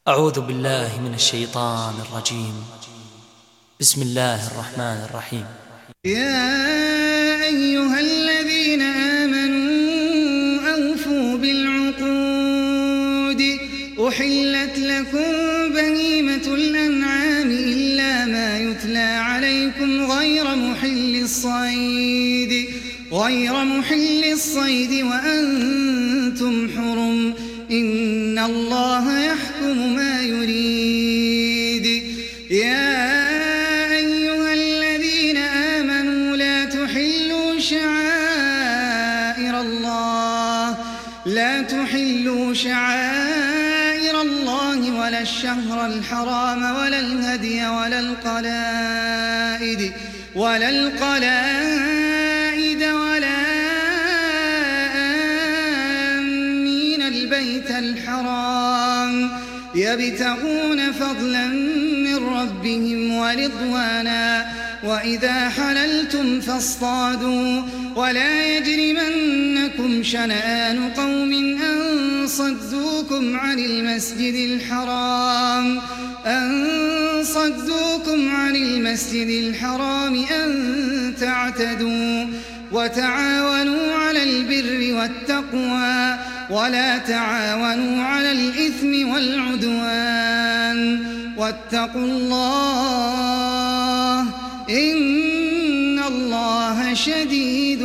أعوذ بالله من الشيطان الرجيم. بسم الله الرحمن الرحيم. يا أيها الذين آمنوا أوفوا بالعقود أحلت لكم بهيمة الأنعام إلا ما يتلى عليكم غير محل الصيد وأنتم حرم إن الله يحكم ما يريد. يا أيها الذين آمنوا لا تحلوا شعائر الله ولا الشهر الحرام ولا الهدي ولا القلائد ولا آمين البيت الحرام يبتغون فضلا من ربهم ورضوانا وإذا حللتم فاصطادوا ولا يجرمنكم شنآن قوم أن صدوكم عن المسجد الحرام أن تعتدوا وتعاونوا على البر والتقوى ولا تعاونوا على الإثم والعدوان واتقوا الله إن الله شديد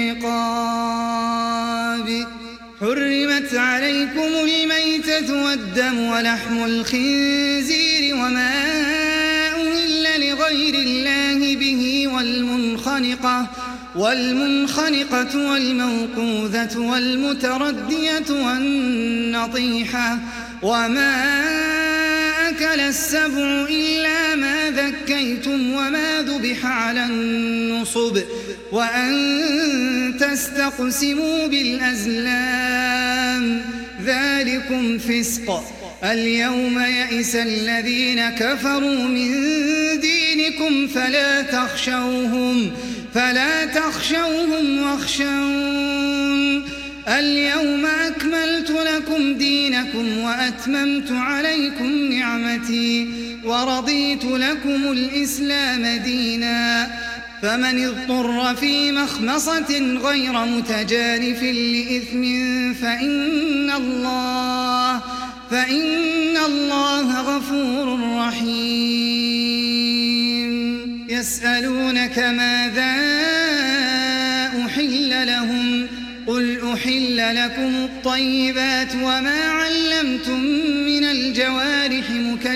العقاب. حرمت عليكم الميتة والدم ولحم الخنزير وما أهل لغير الله به والمنخنقة والموقوذة والمتردية والنطيحة وما أكل السبع إلا ما ذكيتم وما ذبح على النصب وأن تستقسموا بالأزلام ذلكم فسق. اليوم يئس الذين كفروا من دينكم فلا تخشوهم واخشون. اليوم أكملت لكم دينكم وأتممت عليكم نعمتي ورضيت لكم الإسلام دينا. فمن اضطر في مخمصة غير متجانف لإثم فإن الله غفور رحيم. يسألونك ماذا أحل لهم قل أحل لكم الطيبات وما علمتم من الجوارح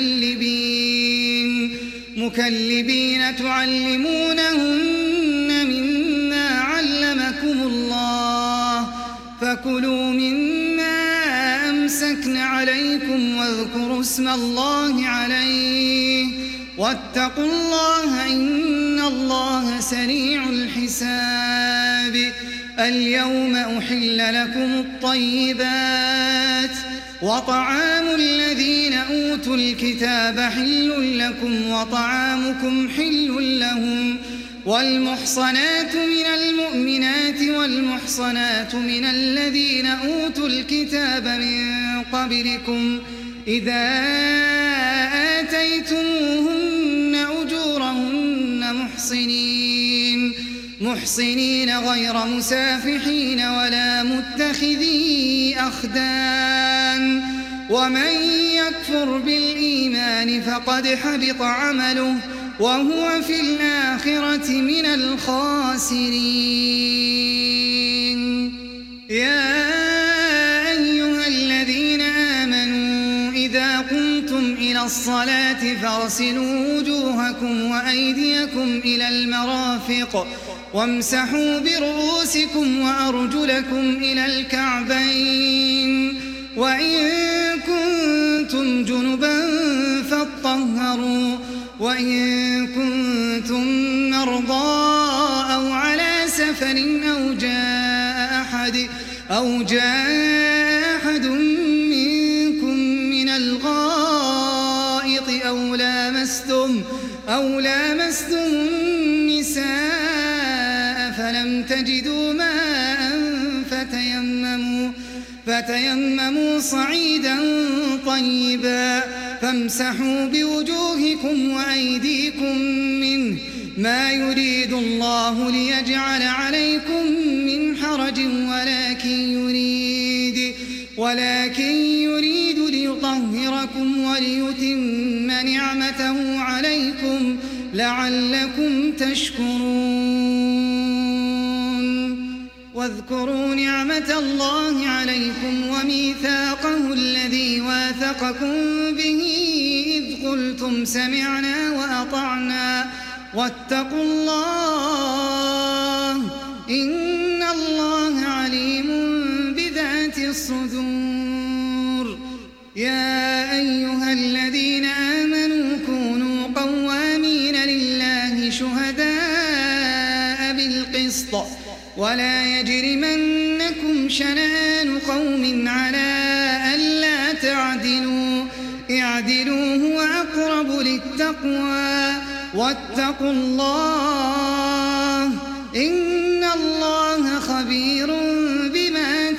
مكلبين تعلمونهن مما علمكم الله فكلوا مما أمسكن عليكم واذكروا اسم الله عليه واتقوا الله إن الله سريع الحساب. اليوم أحل لكم الطيبات وطعام الذين أوتوا الكتاب حل لكم وطعامكم حل لهم والمحصنات من المؤمنات والمحصنات من الذين أوتوا الكتاب من قبلكم إذا آتيتموهن أجورهن محصنين غير مسافحين ولا متخذي أخدان ومن يكفر بالإيمان فقد حبط عمله وهو في الآخرة من الخاسرين. يا أيها الذين آمنوا إذا قمتم إلى الصلاة فاغسلوا وجوهكم وأيديكم إلى المرافق وامسحوا برؤوسكم وأرجلكم إلى الكعبين وإن كنتم جنبا فاطهروا وإن كنتم مرضى أو على سفر أو جاء أحد منكم من الغائط أو لامستم النساء فلم تجدوا ماء فتيمموا صعيدا طيبا فامسحوا بوجوهكم وأيديكم منه ما يريد الله ليجعل عليكم من حرج ولكن يريد ليطهركم وليتم نعمته عليكم لعلكم تشكرون. واذكروا نعمة الله عليكم وميثاقه الذي واثقكم به إذ قلتم سمعنا وأطعنا واتقوا الله إن الله عليم بذات الصدور. يا أيها الذين آمنوا كونوا قوامين لله شهداء بالقسط ولا يجرمنكم شنآن قوم على ألا تعدلوا اعدلوا هو أقرب للتقوى واتقوا الله إن الله خبير بما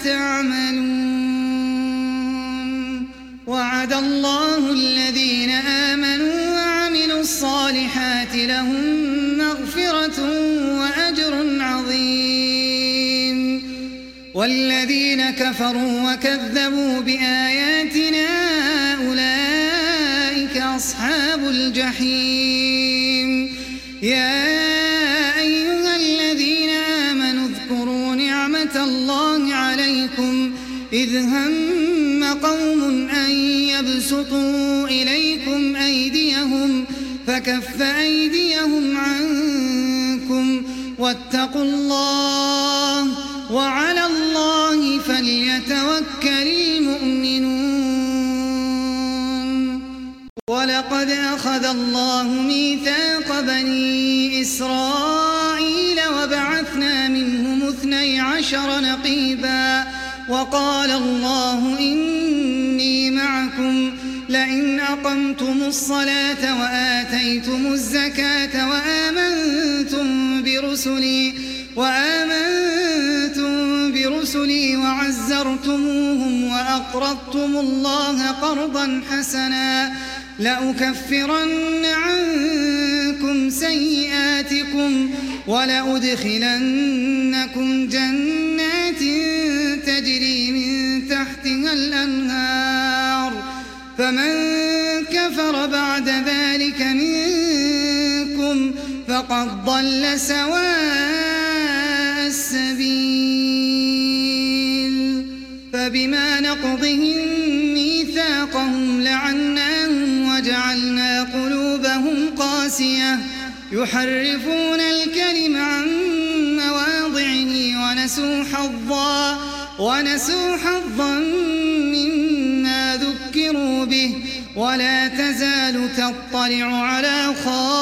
تعملون. وعد الله الذين آمنوا وعملوا الصالحات لهم مغفرة وأجر عظيم. والذين كفروا وكذبوا بآياتنا أولئك أصحاب الجحيم. يا أيها الذين آمنوا اذكروا نعمة الله عليكم إذ هم قوم أن يبسطوا إليكم أيديهم فكف أيديهم عنكم واتقوا الله وعلى الله فليتوكل المؤمنون. ولقد أخذ الله ميثاق بني إسرائيل وبعثنا منهم 12 نقيبا وقال الله إني معكم لئن أقمتم الصلاة وآتيتم الزكاة وآمنتم برسلي وعزرتموهم وأقرضتم الله قرضا حسنا لأكفرن عنكم سيئاتكم ولأدخلنكم جنات تجري من تحتها الأنهار فمن كفر بعد ذلك منكم فقد ضل سواء السبيل. فبما نقضهم ميثاقهم لعناهم وجعلنا قلوبهم قاسية يحرفون الكلم عن مواضعه ونسوا حظا مما ذكروا به ولا تزال تطلع على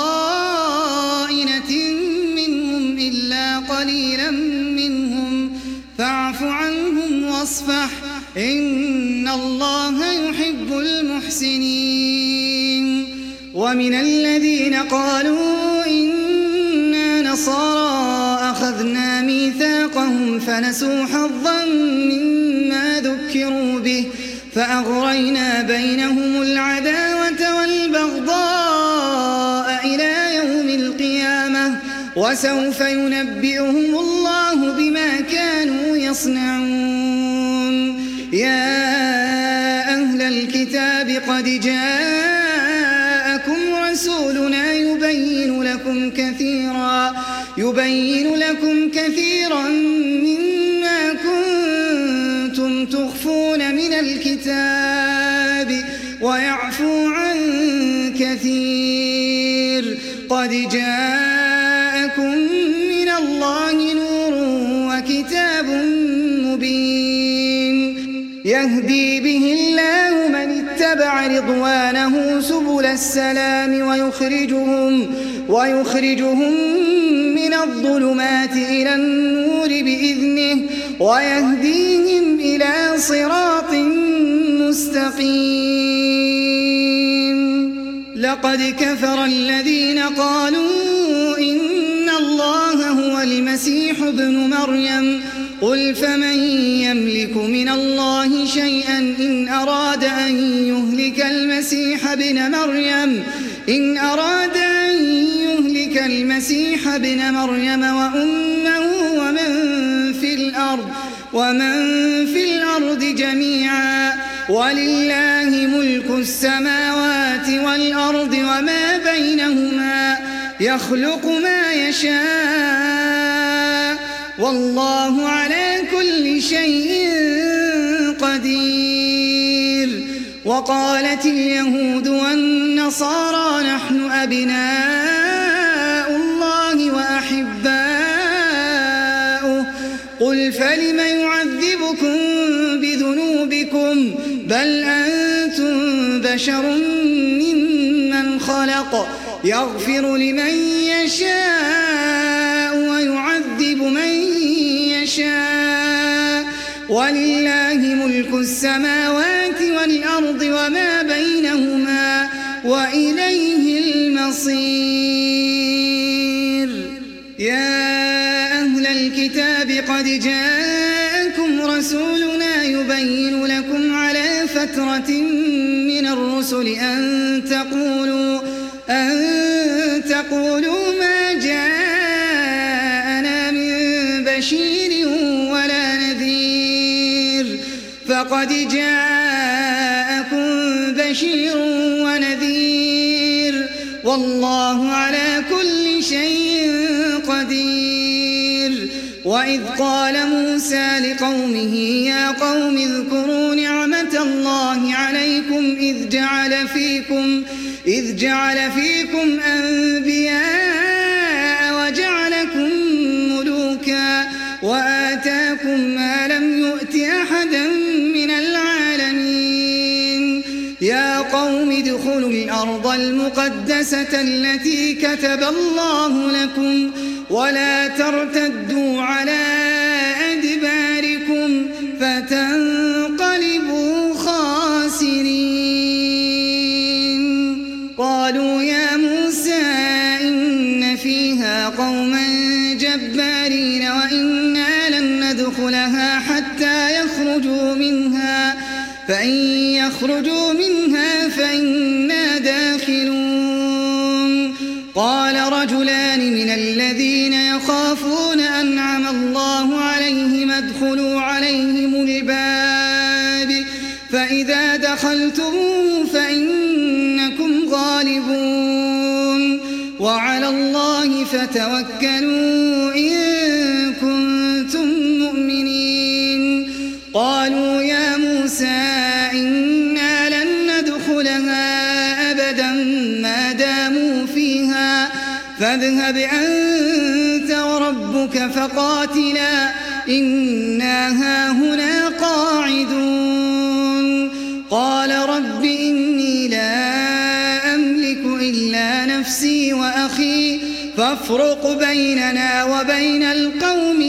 خائنة منهم إلا قليلا منهم فاعف عنهم واصفح إن الله يحب المحسنين. ومن الذين قالوا إنا نصارى أخذنا ميثاقهم فنسوا حظا مما ذكروا به فأغرينا بينهم العداوة والبغضاء إلى يوم القيامة وسوف ينبئهم الله بما كانوا يصنعون. يا أهل الكتاب قد جاءكم رسولنا يبين لكم كثيرا مما كنتم تخفون من الكتاب ويعفو عن كثير قد جاءكم من الله نور وكتاب مبين يهدي به الله من اتبع رضوانه سبل السلام ويخرجهم من الظلمات إلى النور بإذنه ويهديهم إلى صراط مستقيم. لقد كفر الذين قالوا إن الله هو المسيح ابن مريم قل فمن يملك من الله شيئا إن أراد أن يهلك المسيح ابن مريم وأمه ومن في الأرض جميعا ولله ملك السماوات والأرض وما بينهما يخلق ما يشاء والله على كل شيء قدير. وقالت اليهود والنصارى نحن أبناء الله وأحباؤه قل فلم يعذبكم بذنوبكم بل أنتم بشر ممن خلق يغفر لمن يشاء ويعذب من يشاء ولله ملك السماوات والأرض وما بينهما وإليه المصير. يا أهل الكتاب قد جاءكم رسولنا يبين لكم على فترة من الرسل أن تقولوا ما جاءنا من بشير ولا نذير فقد جاءكم بشير ونذير والله على كل شيء قدير. وإذ قال موسى لقومه يا قوم اذكروا نعمة الله عليكم إذ جعل فيكم أنبياء وجعلكم ملوكا وآتاكم ما لم يؤت أحدا من العالمين. يا قوم ادخلوا الأرض المقدسة التي كتب الله لكم ولا ترتدوا على أدباركم فتنقلبوا خاسرين. قالوا يا موسى إن فيها قوما جبارين وإنا لن ندخلها حتى يخرجوا منها فإن يخرجوا منها فإنا داخلون. قال رجلان من الذين يخافون أنعم الله عليهم ادخلوا عليهم الباب فإذا دخلتموه فإنكم غالبون وعلى الله فتوكلوا إن كنتم مؤمنين. قالوا يا موسى إنا لن ندخلها أبدا ما داموا فيها فاذهب أنت وربك فقاتلا إنا هاهنا قاعدون. قال رب إني لا أملك إلا نفسي وأخي فافرق بيننا وبين القوم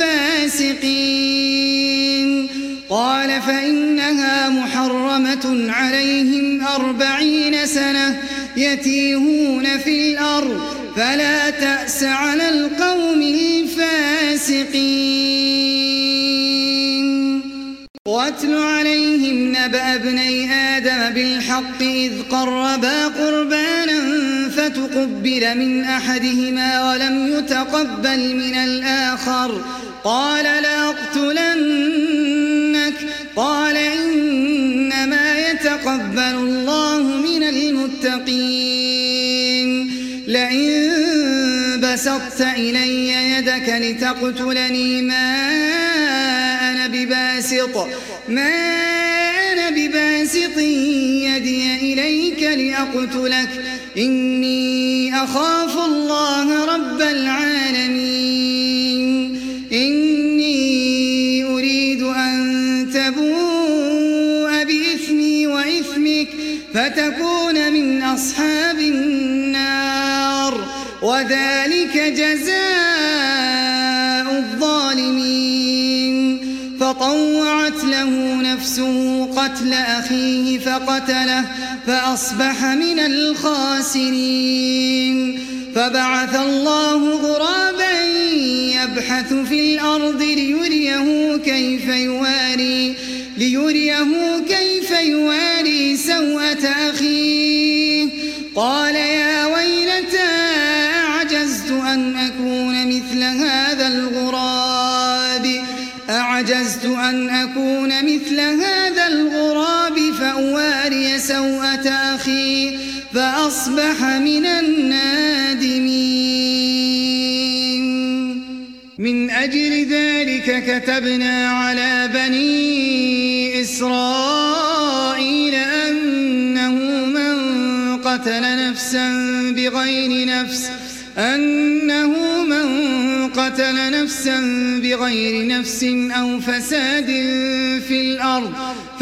الفاسقين. قال فإنها محرمة عليهم 40 سنة يتيهون في الأرض فلا تأس على القوم الفاسقين. واتل عليهم نبأ ابني آدم بالحق إذ قربا قربانا فتقبل من أحدهما ولم يتقبل من الآخر قال لأقتلنك قال إنما يتقبل الله من المتقين. لئن بسطت إلي يدك لتقتلني ما أنا بباسط يدي إليك لأقتلك إني أخاف الله رب العالمين. إني أريد أن تبوء بإثمي وإثمك فتكون من أصحاب النار وذلك جزاء الظالمين. فطوعت له نفسه قتل أخيه فقتله فأصبح من الخاسرين. فبعث الله غرابا يبحث في الأرض ليريه كيف يواري سوءة أخيه قال يا ويلتى أعجزت أن أكون مثل هذا الغراب فأواري سوءة أخي فأصبح من النادمين. من أجل ذلك كتبنا على بني إسرائيل أنه من قتل نفسا بغير نفس أو فساد في الأرض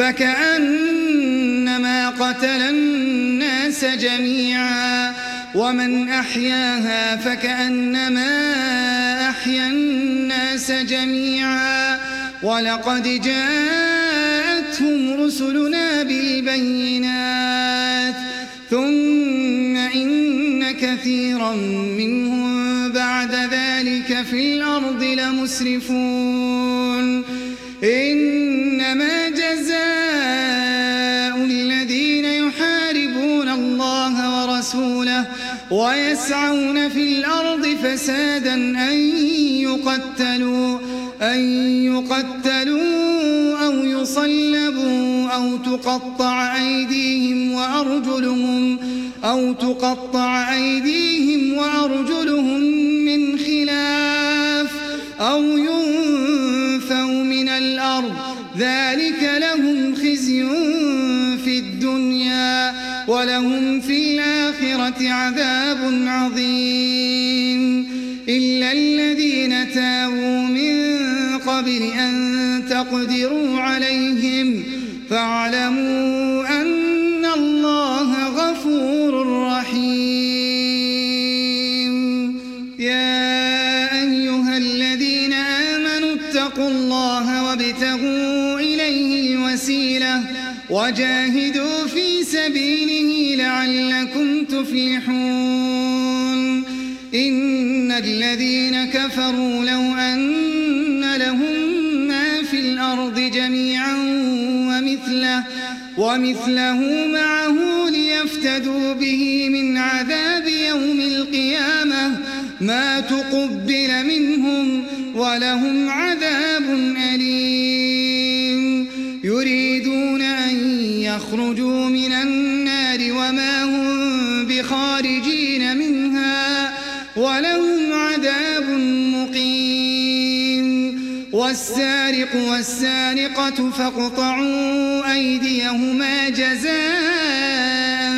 فكأنما قتل الناس جميعا ومن أحياها فكأنما أحيا الناس جميعا ولقد جاءتهم رسلنا بالبينات ثم إن كثيرا منهم بعد ذلك في الأرض لمسرفون. إنما جزاء الذين يحاربون الله ورسوله ويسعون في الأرض فسادا أن يقتلوا أو يصلبوا أو تقطع أيديهم وأرجلهم من خلاف أو ينفوا من الأرض ذلك لهم خزي في الدنيا ولهم في الآخرة عذاب عظيم. إلا الذين تابوا من قبل أن تقدروا عليهم فاعلموا أن الله غفور رحيم. يا أيها الذين آمنوا اتقوا الله وابتغوا إليه الوسيلة وجاهدوا في سبيله لعلكم تفلحون. إن الذين كفروا لو أن لهم ما في الأرض جميعا ومثله معه ليفتدوا به من عذاب يوم القيامة ما تقبل منهم ولهم عذاب أليم. يريدون أن يخرجوا من النار وما هم بخارجين منها ولهم عذاب مقيم. والسارق والسارقة فاقطعوا أيديهما جزاء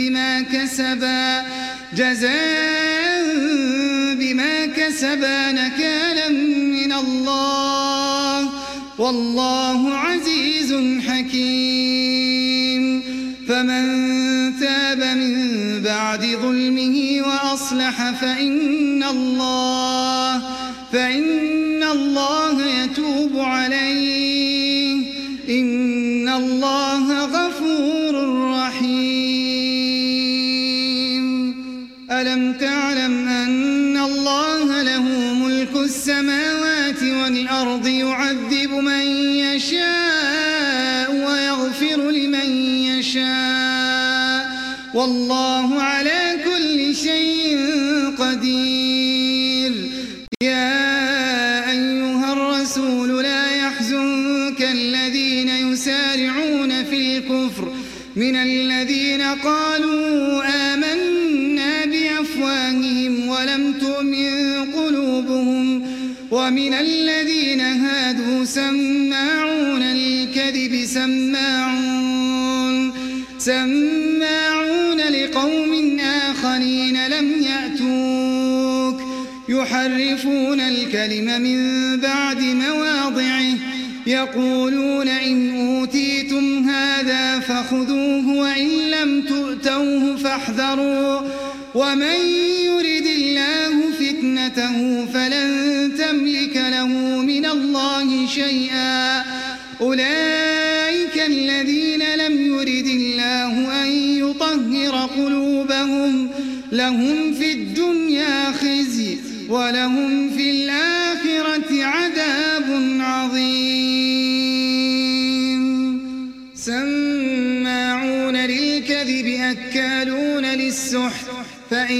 بما كسبا نكالا من الله والله عزيز حكيم. فمن تاب من بعد ظلمه وأصلح فإن الله يتوب عليه إن الله غفور رحيم. ألم تعلم أن الله له ملك السماوات والأرض يعذب من يشاء ويغفر لمن يشاء والله على كل شيء قدير. يا أيها الرسول لا يحزنك الذين يسارعون في الكفر من الذين قالوا آمنا بأفواههم ولم تؤمن قلوبهم ومن الذين هادوا سماعون للكذب سماعون لقوم آخرين لم يأتوك يحرفون الكلم من بعد مواضعه يقولون إن أوتيتم هذا فخذوه وإن لم تؤتوه فاحذروا ومن يرد الله فتنته فلن تملك له من الله شيئا. أولئك الذين لم يرد الله أن يطهر قلوبهم لهم في الدنيا خزي ولهم في الآخرة عذاب عظيم سماعون للكذب أكالون للسحت فإن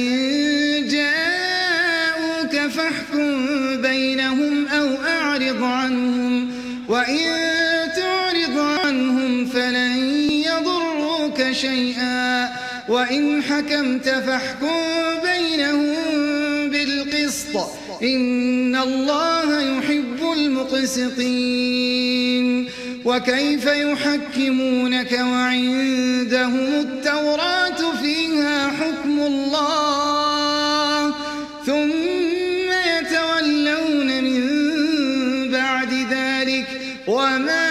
جاءوك فاحكم بينهم أو أعرض عنهم وإن تعرض عنهم فلن يضروك شيئا وإن حكمت فاحكم بينهم بالقسط إن الله يحب المقسطين وكيف يحكمونك وعندهم التوراة فيها حكم الله ثم يتولون من بعد ذلك وما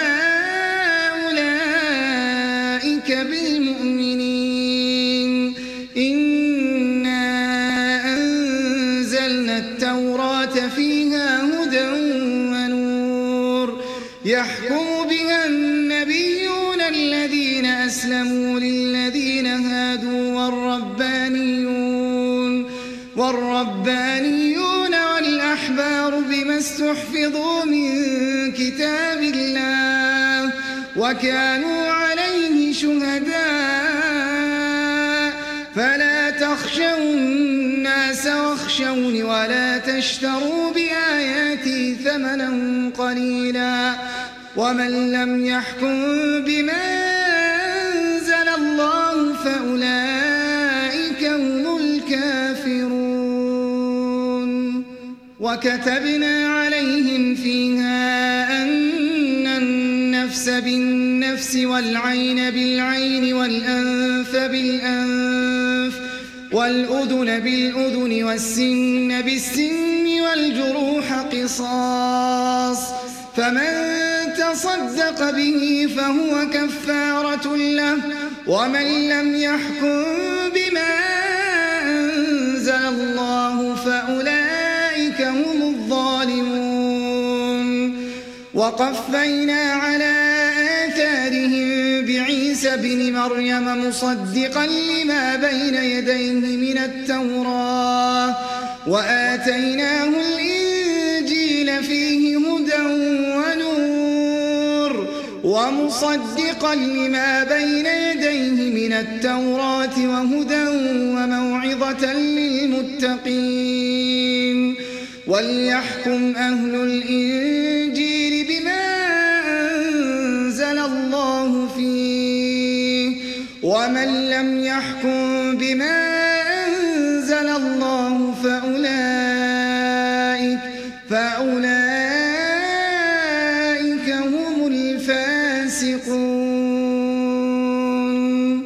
أولئك بالمؤمنين إنا أنزلنا التوراة فيها هدى ونور يحكم بها النبيون الذين أسلموا للذين هادوا والربانيون والأحبار بما استحفظوا من كتاب الله وكانوا عليه شهداء فلا تخشوا الناس واخشوني ولا تشتروا بآياتي ثمنا قليلا ومن لم يحكم بما أنزل الله فأولئك هم الكافرون وكتبنا عليهم فيها أن النفس بالنفس والعين بالعين والأنف بالأنف والأذن بالأذن والسن بالسن والجروح قصاص فمن تصدق به فهو كفارة له ومن لم يحكم بما أنزل الله فأولئك هم الظالمون وقفينا على آثارهم بعيسى بن مريم مصدقا لما بين يديه من التوراة وآتيناه الإنجيل فيه هدى ونور ومصدقا لما بين يديه من التوراة وهدى وموعظة للمتقين وليحكم أهل الإنجيل بما أنزل الله فيه ومن لم يحكم بما أنزل الله فأولئك هم الفاسقون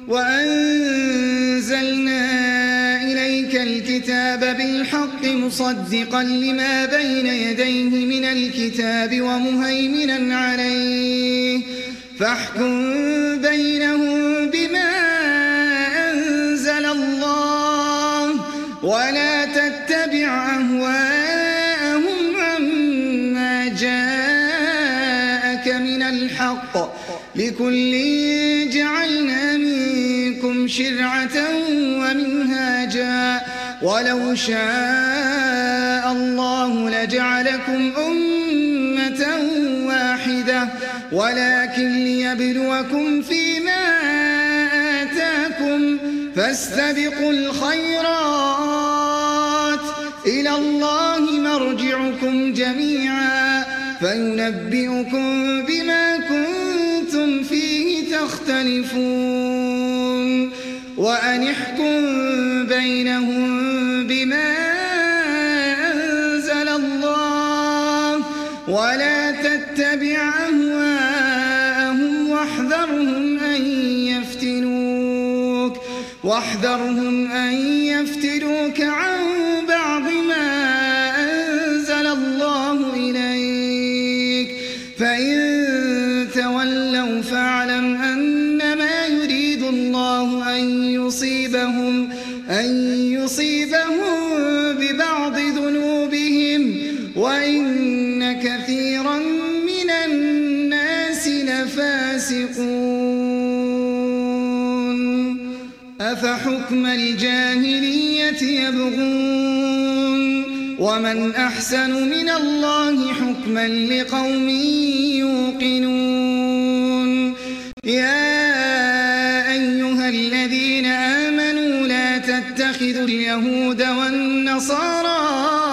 وأنزلنا إليك الكتاب بالحق مصدقا لما بين يديه من الكتاب ومهيمنا عليه فاحكم بينهم بما أنزل الله ولا تتبع أهواءهم عما جاءك من الحق لكل جعلنا منكم شرعة ومنهاجا ولو شاء الله لجعلكم أمة واحدة ولكن ليبلوكم فيما آتاكم فاستبقوا الخيرات إلى الله مرجعكم جميعا فينبئكم بما كنتم فيه تختلفون وأن احكم بينهم بما أنزل الله ولا تتبع أهواءهم واحذرهم أن يفتنوك عن بعض ما أنزل الله إليك فإن تولوا فاعلم أنما يريد الله أن يصيبهم ببعض ذنوبهم وإن كثيرا من الناس لفاسقون أفحكم الجاهلية يبغون ومن أحسن من الله حكما لقوم يوقنون يا أيها الذين آمنوا لا تتخذوا اليهود والنصارى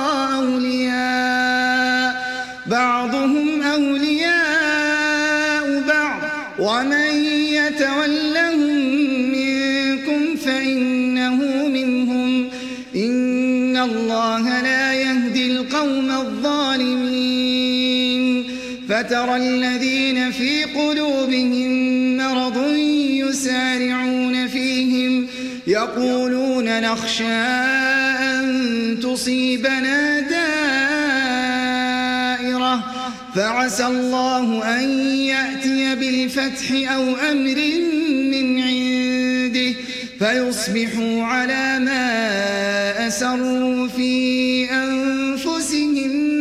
أولياء بعضهم أولياء بعض ومن يتولهم منكم فإنه منهم إن الله لا يهدي القوم الظالمين فترى الذين في قلوبهم مرض يسارعون فيهم يقولون نخشى أن تصيبنا دائرة فعسى الله أن يأتي بالفتح أو أمر من عنده فيصبحوا على ما أسروا في أنفسهم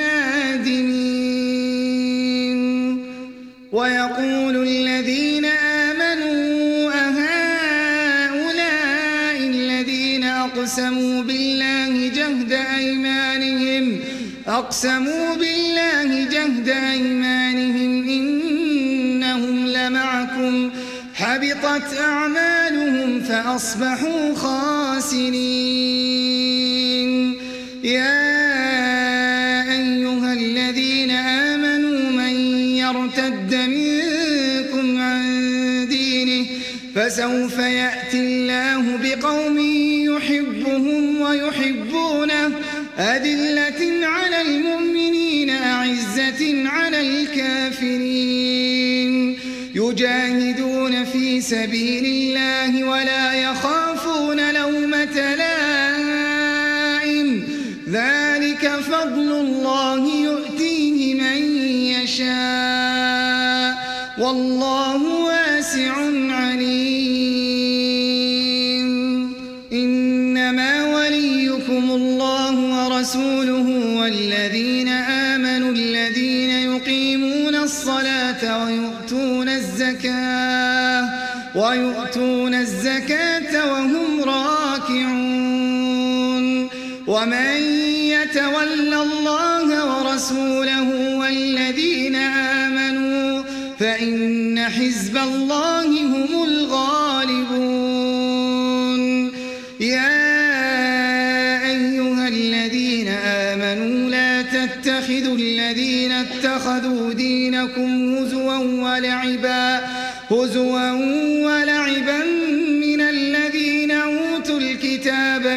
نادمين ويقول الذين آمنوا أهؤلاء الذين أقسموا بالله جهد أيمانهم إنهم لمعكم حبطت أعمالهم فأصبحوا خاسرين يا أيها الذين آمنوا من يرتد منكم عن دينه فسوف يأتي الله بقوم يحبهم ويحبونه أذلة على المؤمنين أعزة على الكافرين يجاهدون في سبيل الله ولا يخافون لومة لائم ذلك فضل الله يؤتيه من يشاء والله واسع عليم إنما وليكم الله ورسوله والذين آمنوا الذين يقيمون الصلاة ويؤتون الزكاة وهم راكعون ومن يتول الله ورسوله والذين آمنوا فإن حزب الله هم الغالبون يا أيها الذين آمنوا لا تتخذوا الذين اتخذوا دينكم هزوا ولعبا من الذين أوتوا الكتاب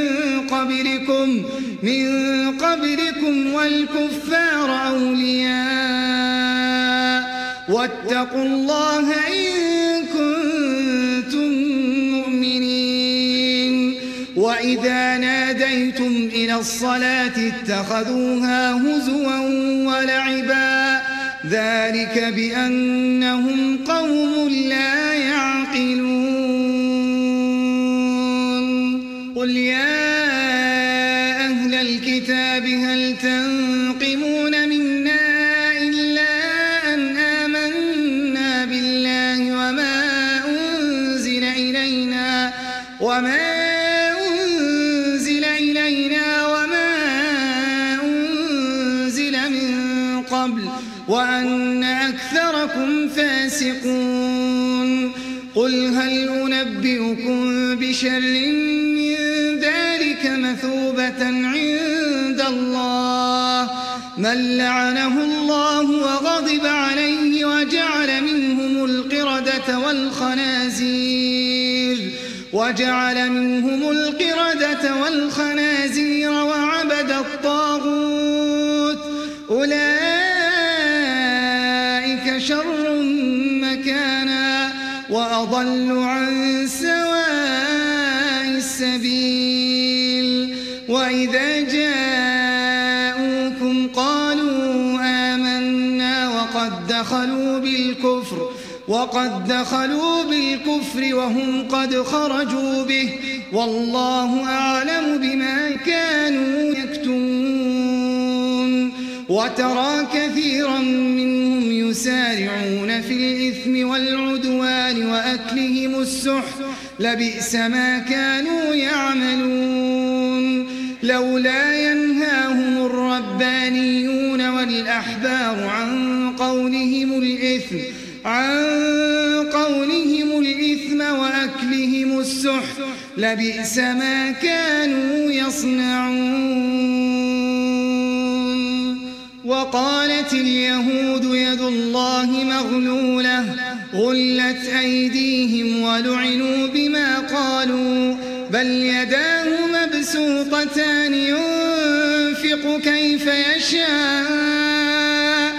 من قبلكم والكفار أولياء واتقوا الله إن كنتم مؤمنين وإذا ناديتم إلى الصلاة اتخذوها هزوا ولعبا ذلك بأنهم قوم لا يعقلون قل يا أهل الكتاب هل تنقمون منا إلا أن آمنا بالله وما أنزل إلينا وما أنزل من قبل وأن أكثركم فاسقون قل هل أنبئكم بشر من ذلك مثوبة عند الله من لعنه الله وغضب عليه وجعل منهم القردة والخنازير وعبد الطاغوت أولئك شر مكانا وأضل عن سواء السبيل وإذا جاءوكم قالوا آمنا وقد دخلوا بالكفر وهم قد خرجوا به والله أعلم بما كانوا يكتمون وترى كثيرا منهم يسارعون في الإثم والعدوان وأكلهم السحت لبئس ما كانوا يعملون لولا ينهاهم الربانيون والأحبار عن قولهم الإثم وأكلهم السحت لبئس ما كانوا يصنعون. وقالت اليهود يد الله مغلولة غلت أيديهم ولعنوا بما قالوا بل يداه مبسوطتان ينفق كيف يشاء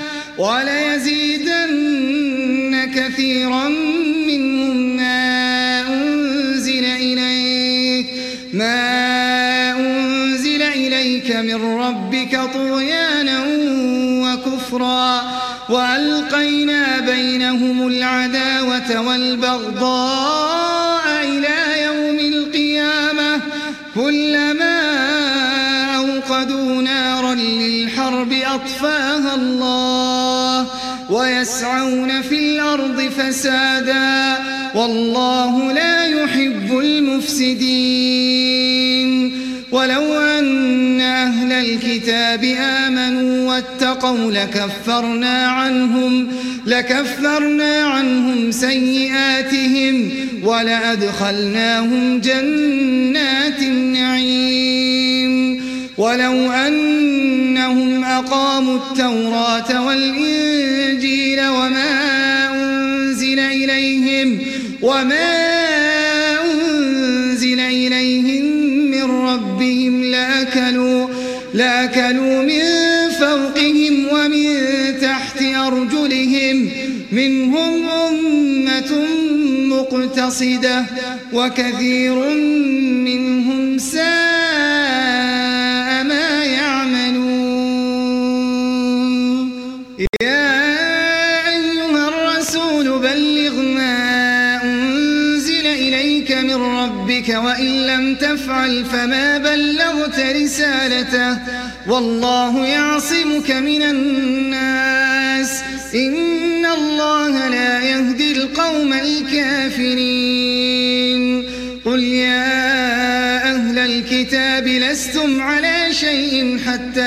وليزيدن كثيرا منهم ما أنزل إليك من ربك طغيانا وكفرا وألقينا بينهم العداوة والبغضاء إلى يوم القيامة كلما أوقدوا نارا للحرب أطفاها الله ويسعون في الأرض فسادا والله لا يحب المفسدين. ولو أن أهل الكتاب آمنوا واتقوا لكفرنا عنهم سيئاتهم ولأدخلناهم جنات النعيم. ولو أنهم أقاموا التوراة والإنجيل وما أنزل إليهم من ربهم لأكلوا من فوقهم ومن تحت أرجلهم منهم أمة مقتصدة وكثير منهم ساء ما يعملون. يا أيها الرسول بلغ ما أنزل إليك من ربك وإن لم تفعل فما بلغت رسالته والله يعصمك من الناس إن الله لا يهدي القوم الكافرين. قل يا أهل الكتاب لستم على شيء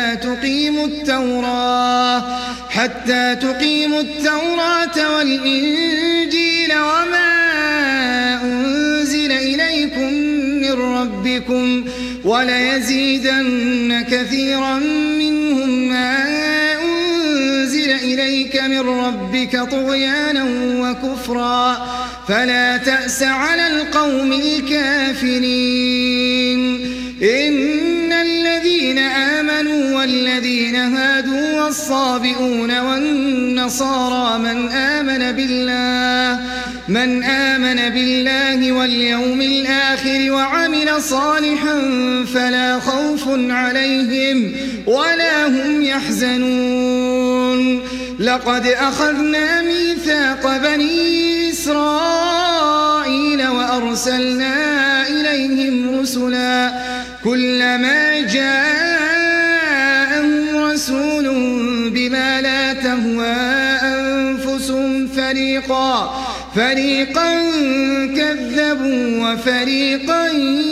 حتى تقيموا التوراة والإنجيل وما أنزل إليكم من ربكم وليزيدن كثيرا منهم ما أنزل إليك من ربك طغيانا وكفرا فلا تأس على القوم الكافرين. إن الذين آمنوا والذين هادوا والصابئون والنصارى من آمن بالله واليوم الآخر وعمل صالحا فلا خوف عليهم ولا هم يحزنون. لقد أخذنا ميثاق بني إسرائيل وأرسلنا إليهم رسلا كلما جاءهم رسول بما لا تهوى أنفسهم فريقا كذبوا وفريقا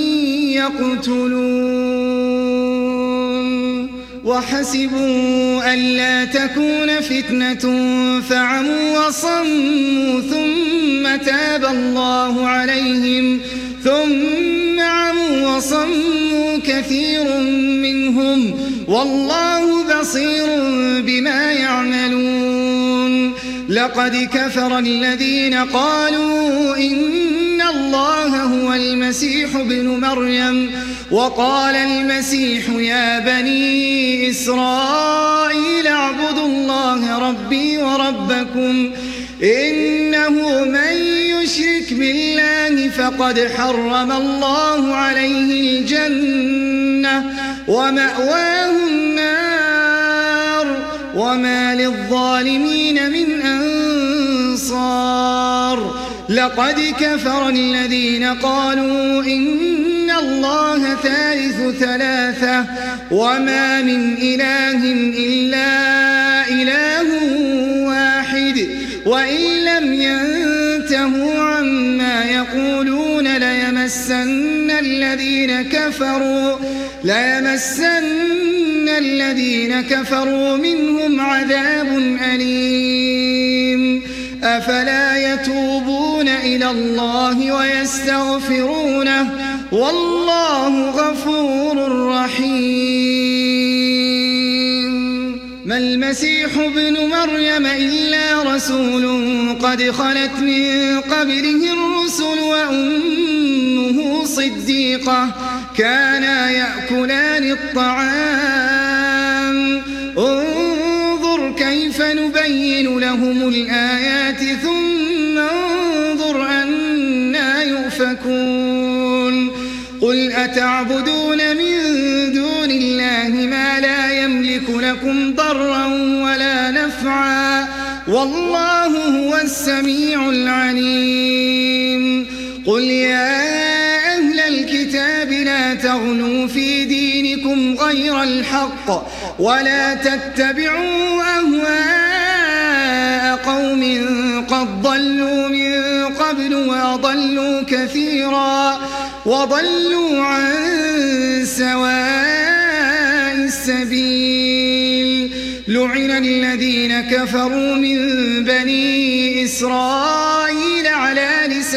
يقتلون. وحسبوا ألا تكون فتنة فعموا وصموا ثم تاب الله عليهم ثم عموا وصموا كثير منهم والله بصير بما يعملون. لقد كفر الذين قالوا إن الله هو المسيح ابن مريم وقال المسيح يا بني إسرائيل اعبدوا الله ربي وربكم إنه من يشرك بالله فقد حرم الله عليه الجنة ومأواه النار وما للظالمين من أنصار. لقد كفر الذين قالوا إن الله ثالث ثلاثة وما من إله إلا إله واحد وإن لم ينتهوا عما يقولون ليمسن الذين كفروا منهم عذاب أليم أفلا يتوبون إلى الله ويستغفرونه والله غفور رحيم. ما المسيح ابن مريم إلا رسول قد خلت من قبله الرسل وأمه صديقة كانا يأكلان الطعام انظر كيف نبين لهم الآيات ثم انظر أنا يؤفكون. قل أتعبدون من دون الله ما لا يملك لكم ضرا ولا نفعا والله هو السميع العليم. قل يا أهل الكتاب لا تغلوا في دينكم غير الحق ولا تتبعوا أهواء قوم قد ضلوا من قبل وأضلوا كثيرا وضلوا عن سواء السبيل. لعن الذين كفروا من بني إسرائيل على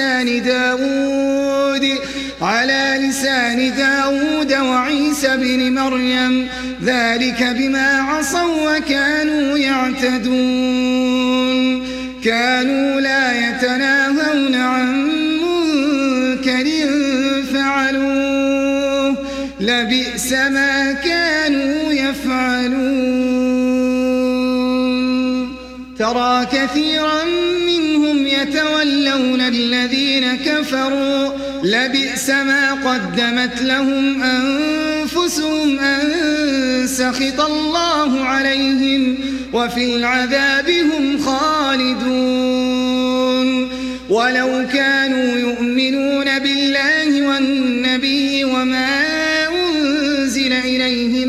لسان داود وعيسى بن مريم ذلك بما عصوا وكانوا يعتدون. كانوا لا يتناهون عن منكر فعلوه لبئس ما كانوا يفعلون. ترى كثيرا منهم يتولون الذين كفروا لبئس ما قدمت لهم أنفسهم أن سخط الله عليهم وفي العذاب هم خالدون. ولو كانوا يؤمنون بالله والنبي وما أنزل إليه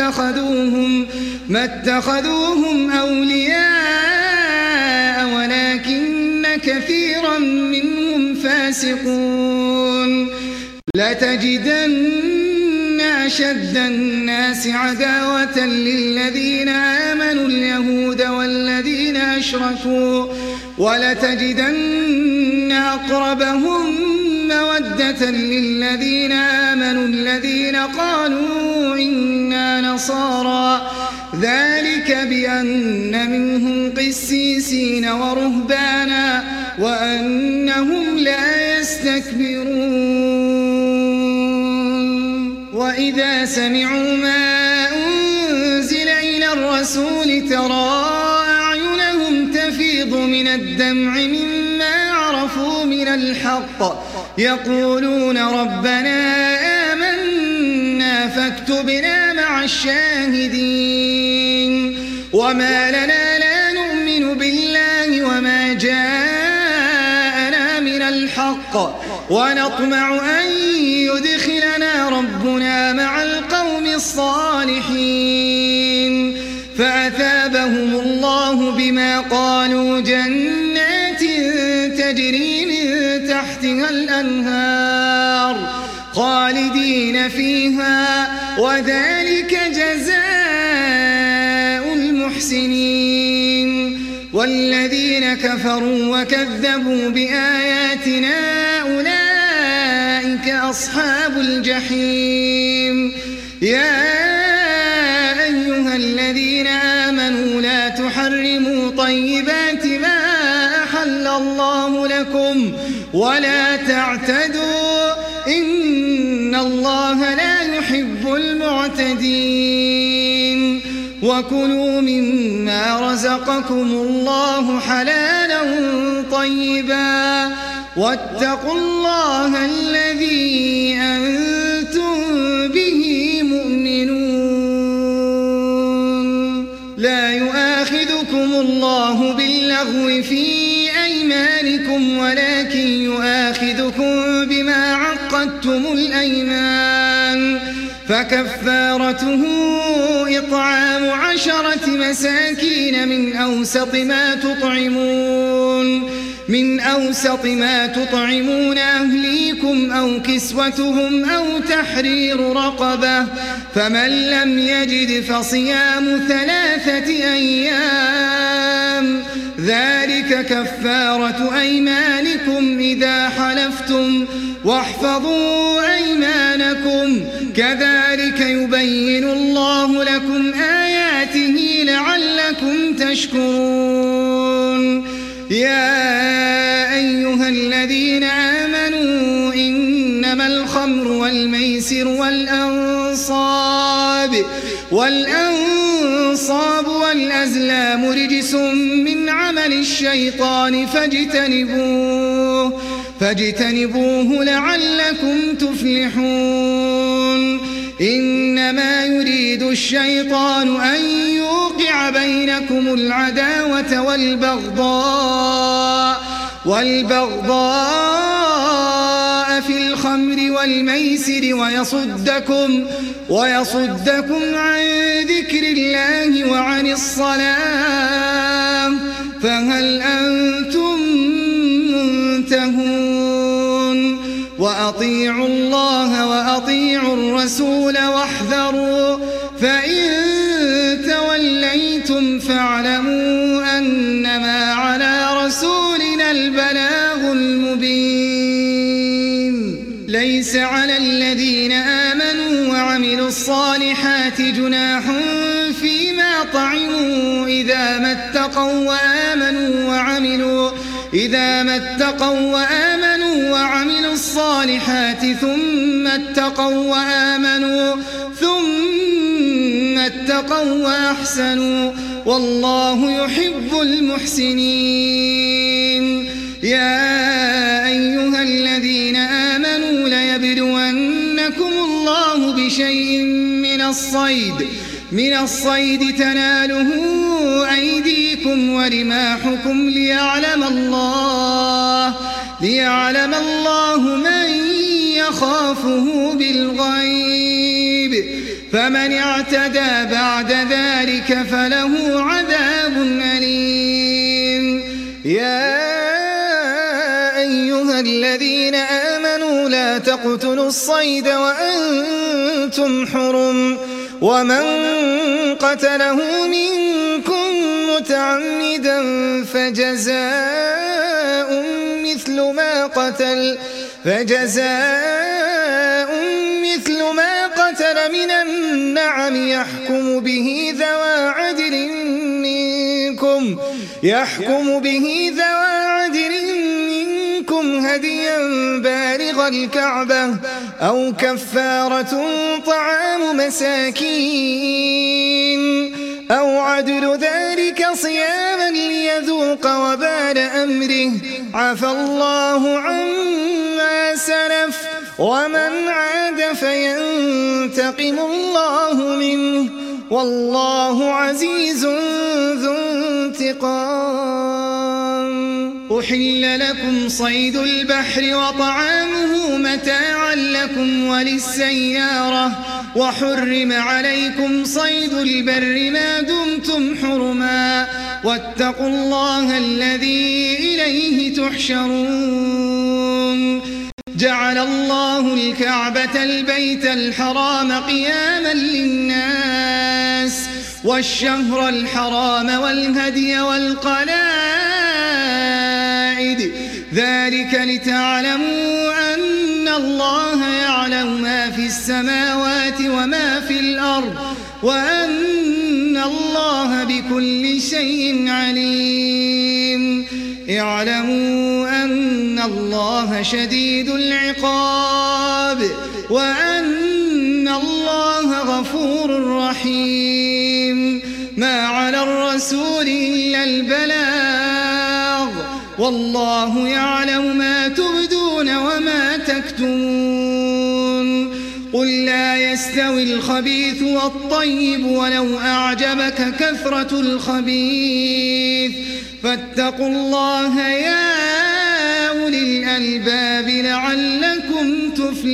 ما اتخذوهم أولياء ولكن كثيرا منهم فاسقون. لتجدن أشد الناس عداوة للذين آمنوا اليهود والذين أشركوا ولتجدن أقربهم مودة للذين آمنوا الذين قالوا إنا نصارى ذلك بأن منهم قسيسين ورهبانا وأنهم لا يستكبرون. وإذا سمعوا ما أنزل إلى الرسول ترى أعينهم تفيض من الدمع مما عرفوا من الحق يقولون ربنا آمنا فاكتبنا مع الشاهدين. وما لنا لا نؤمن بالله وما جاءنا من الحق ونطمع أن يدخلنا ربنا مع القوم الصالحين. فأثابهم الله بما قالوا جنات تجري من تحتها الأنهار خالدين فيها وذلك جزاء المحسنين. والذين كفروا وكذبوا بآياتنا أولئك أصحاب الجحيم. يا أيها الذين آمنوا لا تحرموا طيبات ما أحل الله لكم ولا تعتدوا إن الله لا يحب المعتدين. وكلوا مما رزقكم الله حلالا طيبا واتقوا الله الذي أنتم به مؤمنون. لا يؤاخذكم الله باللغو في أيمانكم ولكن يؤاخذكم بما عقدتم الأيمان فكفارته إطعام 10 مساكين من أوسط ما تطعمون من أوسط ما تطعمون أهليكم أو كسوتهم أو تحرير رقبة، فمن لم يجد فصيام 3 أيام، ذلك كفارة أيمانكم إذا حلفتم، واحفظوا أيمانكم، كذلك يبين الله لكم آياته لعلكم تشكرون. يا أيها الذين آمنوا إنما الخمر والميسر والأنصاب والأزلام رجس من عمل الشيطان فاجتنبوه لعلكم تفلحون. إنما يريد الشيطان أن يوقع بينكم العداوة والبغضاء في الخمر والميسر ويصدكم عن ذكر الله وعن الصلاة، فهل أنتم منتهون؟ وأطيعوا الله وأطيعوا الرسول واحذروا، فإن توليتم فاعلموا أنما على رسولنا البلاغ المبين. ليس على الذين آمنوا وعملوا الصالحات جناح فيما طعموا إذا ما اتقوا وآمنوا وعملوا الصالحات ثم اتقوا وأحسنوا، والله يحب المحسنين. يا أيها الذين آمنوا ليبلونكم الله بشيء من الصيد تناله أيديكم ورماحكم ليعلم الله من يخافه بالغيب، فمن اعتدى بعد ذلك فله عذاب أليم. يا أيها الذين آمنوا لا تقتلوا الصيد وأنتم حرم، ومن قتله منكم متعمدا فجزاء مثل ما قتل من النعم يحكم به ذوى عدل منكم هديا بالغ الكعبة أو كفارة طعام مساكين أو عدل ذلك صياما ليذوق وبال أمره، عفى الله عما سلف، ومن عاد فينتقم الله منه، والله عزيز ذو انتقام. أحل لكم صيد البحر وطعامه متاعا لكم وللسيارة، وحرم عليكم صيد البر ما دمتم حرما، واتقوا الله الذي إليه تحشرون. جعل الله الكعبة البيت الحرام قياما للناس والشهر الحرام والهدي والقلائد، ذلك لتعلموا أن الله يعلم ما في السماوات وما في الأرض، وأن الله بكل شيء عليم. اعلموا أن الله شديد العقاب، وأن الله غفور رحيم. ما على الرسول إلا البلاغ، والله يعلم ما تبدون وما تكتمون. قل لا يستوي الخبيث والطيب ولو أعجبك كثرة الخبيث، فاتقوا الله يا أولي الألباب لعلكم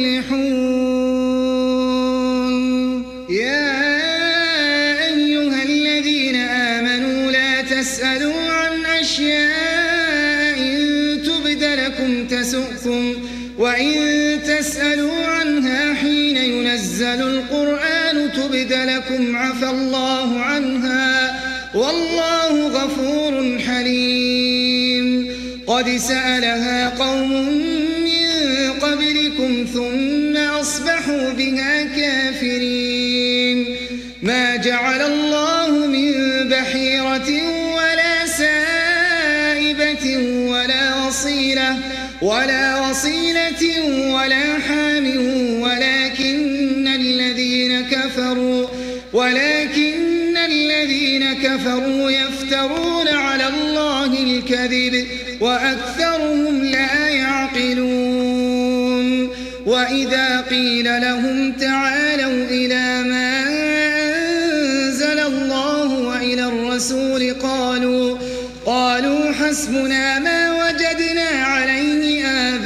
تفلحون. يا أيها الذين آمنوا لا تسألوا عن أشياء إن ينزل القرآن تبد لكم عفى الله عنها والله غفور حليم. قد سألها قوم من قبلكم ثم أصبحوا بها كافرين. ما جعل الله من بحيرة ولا سائبة ولا وصيلة ولا حام ولكن الذين كفروا يفترون على الله الكذب وأكثرهم لا يعقلون. وإذا قيل لهم تعالوا إلى ما أنزل الله وإلى الرسول قالوا حسبنا ما وجدنا عليه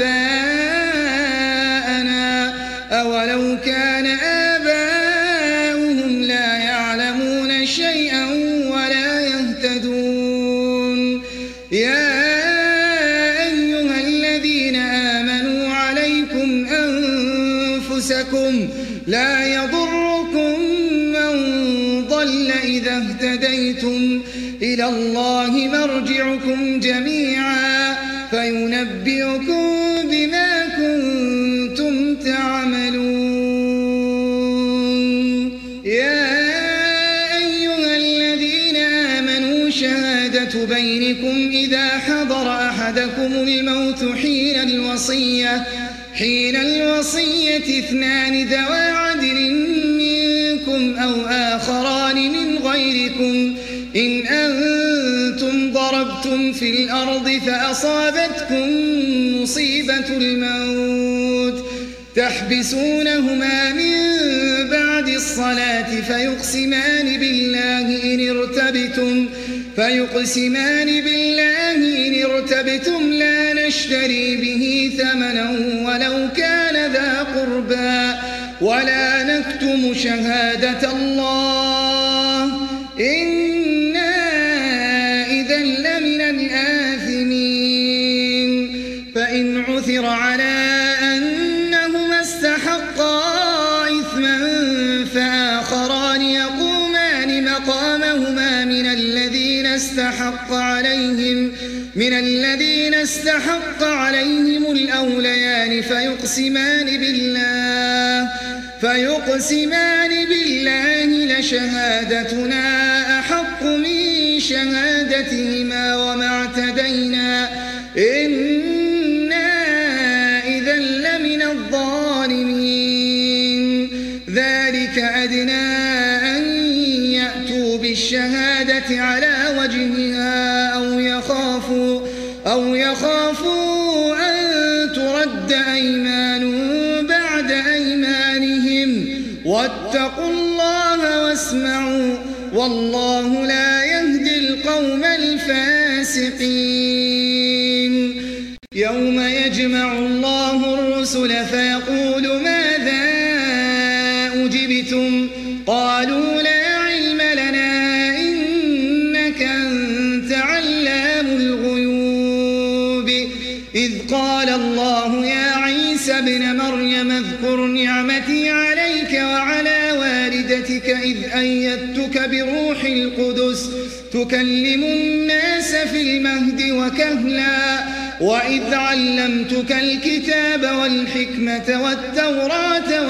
آباءنا أولو كان آباؤهم لا يعلمون شيئا ولا يهتدون. يا أيها الذين آمنوا عليكم أنفسكم لا يضركم من ضل إذا اهتديتم إلى الله مرجعكم جميعا فينبئكم بما كنتم تعملون. يا أيها الذين آمنوا شهادة بينكم إذا حضر أحدكم الموت حين الوصية اثنان ذوى عدل منكم أو آخران من غيركم إن أنتم ضربتم في الأرض فأصابتكم مصيبة الموت تحبسونهما من بعد الصلاة فيقسمان بالله إن ارتبتم لا نشتري به ثمنا ولو كان ذا قربى ولا نكتم شهادة الله إنا إذا لمن الآثمين. فإن عثر على أنهما استحقا إثما فآخران يقومان مقامهما من الذين استحق عليهم الأوليان فيقسمان بالله لشهادتنا أحق من شهادتهما وما اعتدينا إنا إذا لمن الظالمين. ذلك أدنى أن يأتوا بالشهادة على وجهها أو يخافوا أن ترد أيمان بعد أيمانهم واتقوا الله واسمعوا والله لا يهدي القوم الفاسقين. يوم يجمع الله الرسل فيقول ماذا أجبتم قالوا لا علم لنا إنك أنت علام الغيوب. إذ قال الله يا عيسى ابن مريم اذكر نعمتي عليك وعلى والدتك إذ أيدتك بروح القدس تكلم الناس في المهد وكهلا وإذ علمتك الكتاب والحكمة والتوراة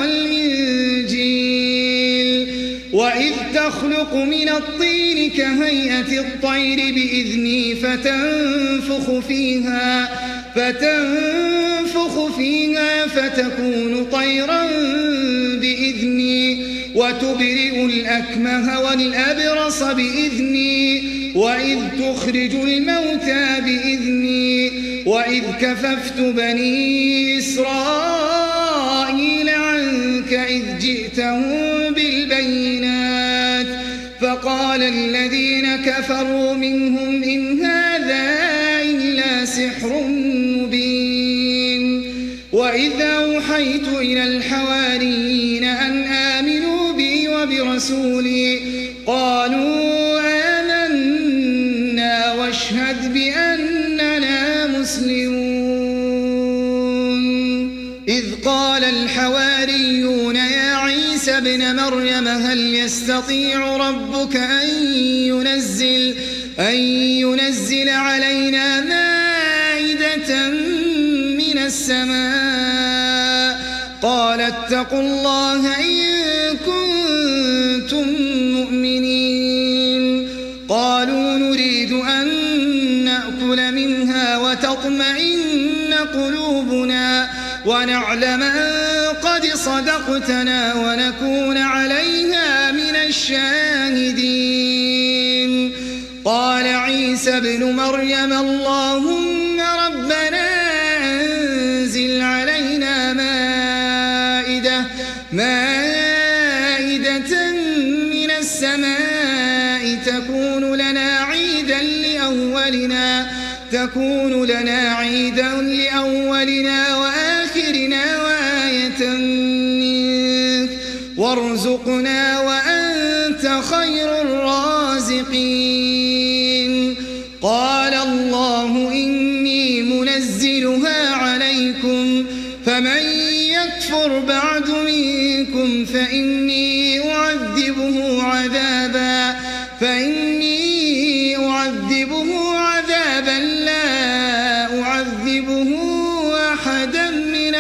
والإنجيل وإذ تخلق من الطين كهيئة الطير بإذني فتنفخ فيها فتكون طيرا بإذني وتبرئ الأكمه والأبرص بإذني وإذ تخرج الموتى بإذني وإذ كففت بني إسرائيل عنك إذ جئتهم بالبينات فقال الذين كفروا منهم إن هذا إلا سحر مبين. وإذا أوحيت إلى الحواريين أن آمنوا بي وبرسولي قالوا آمنا واشهد بأننا مسلمون. إذ قال الحواريون يا عيسى عيسى ابن مريم هل يستطيع ربك أن ينزل علينا مائدة من السماء قال اتقوا الله إن كنتم مؤمنين قالوا نريد أن نأكل منها وتطمئن قلوبنا ونعلم أن قد صدقتنا ونكون عليها من الشاهدين قال عيسى ابن مريم اللهم ربنا أنزل علينا مائدة من السماء تكون لنا عيدا لأولنا وآخرنا وآية منك وارزقنا وأنت خير الرازقين قال الله إني منزلها عليكم فمن يكفر بعد منكم فإني أعذبه عذابا لا أعذبه أحدا من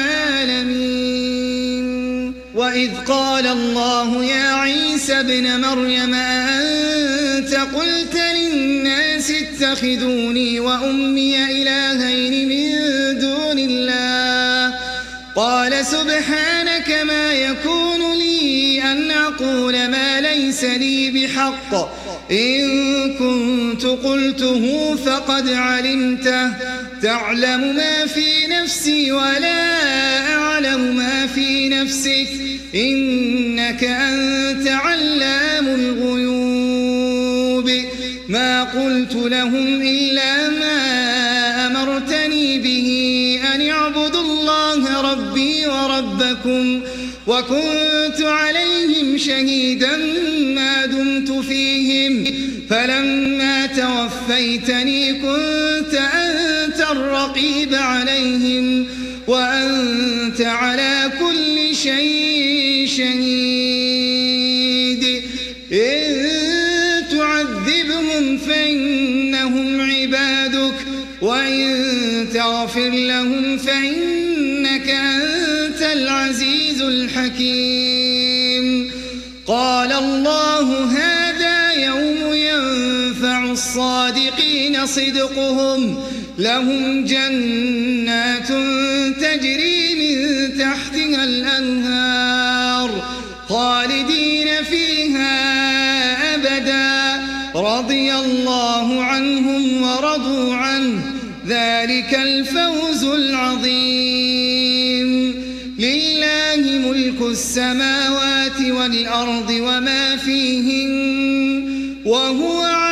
العالمين وإذ قال الله يا عيسى ابن مريم أنت قلت للناس اتخذوني وأمي إلهين من دون الله قال سبحانك ما يكون لي أن أقول ما ليس لي بحق إن كنت قلته فقد علمته تعلم ما في نفسي ولا أعلم ما في نفسك إنك أنت علام الغيوب ما قلت لهم إلا ما أمرتني به أن اعبدوا الله ربي وربكم وكنت عليهم شهيدا ما دمت فيهم فلما توفيتني كنت أنت الرقيب عليهم وأنت على كل شيء شهيد إن تعذبهم فإنهم عبادك وإن تغفر لهم فإنك أنت العزيز الحكيم قال الله هذا يوم ينفع الصادقين صدقهم لهم جنات تجري من تحتها الأنهار خالدين فيها أبدا رضي الله عنهم ورضوا عنه ذلك الفوز العظيم لله ملك السماوات والأرض وما فيهن وهو